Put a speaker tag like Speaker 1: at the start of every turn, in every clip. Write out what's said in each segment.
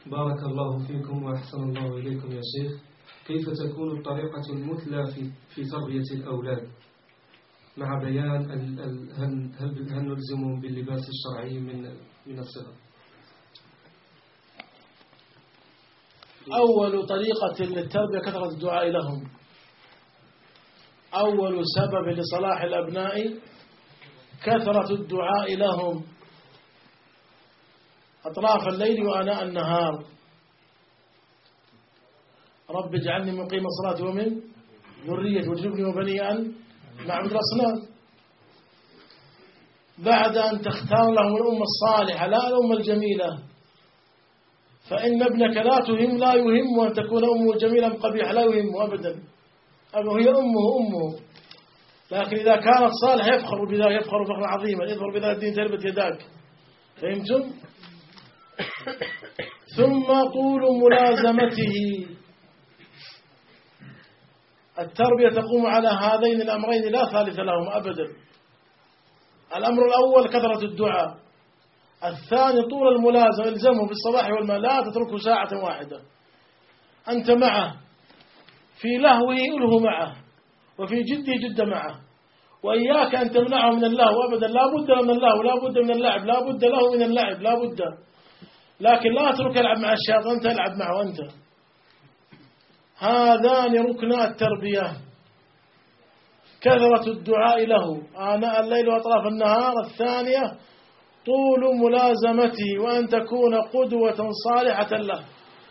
Speaker 1: بارك الله فيكم وأحسن الله إليكم يا شيخ. كيف تكون الطريقة المثلى في تربية الأولاد مع بيان هل نلزمهم باللباس الشرعي من الصغر؟
Speaker 2: أول طريقة للتربية كثرة الدعاء لهم. أول سبب لصلاح الأبناء كثرة الدعاء لهم أطراف الليل وآناء النهار. رب اجعلني مقيم الصلاة ومن ذريتي واجنبني وبني أن نعبد الأصنام. بعد أن تختار لهم الأمة الصالحة لا الأمة الجميلة، فإن ابنك لا يهم أن تكون أمه جميلة قبيحة، لا يهمه أبدا، هي أمه. لكن إذا كانت صالحة يفخر بذلك، يفخر فخرا عظيما، يظهر بذلك الدين تربت يداك. فهمتم؟ ثم طول ملازمته. التربية تقوم على هذين الأمرين لا ثالث لهم أبدا. الأمر الأول كثرة الدعاء، الثاني طول الملازمة، الزمه بالصباح والماء، لا تتركه ساعة واحدة. أنت معه في لهوه أله معه، وفي جده جد معه، وإياك أن تمنعه من اللهو أبدا. لا بد له من اللهو، لا بد من اللعب، لا بد له من اللعب، لا بد. لكن لا أترك يلعب مع الشيطان، أنت العب معه أنت. هذان ركنا التربية، كثرة الدعاء له آناء الليل وأطراف النهار. الثانية طول ملازمته، وأن تكون قدوة صالحة له.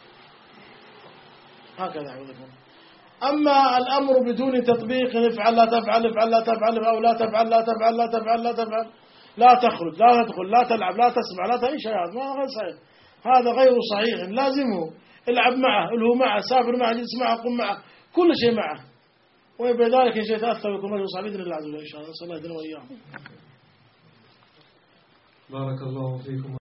Speaker 2: هكذا عودكم. أما الأمر بدون تطبيق، افعل لا تفعل، افعل لا تفعل، أو لا تفعل لا تفعل لا تفعل لا تفعل، لا تخرج لا تدخل لا تلعب لا تسمع لا تعيش، هذا ما غير صحيح، هذا غير صحيح. لازمه، العب معه، الهو معه، سافر معه، جلس معه، قم معه، كل شيء معه. وبذلك إن شيء تأثر ويكون رجل صعب بإذن الله عز وجل إن شاء الله. صلى الله عليه وسلم.
Speaker 1: بارك الله فيكم.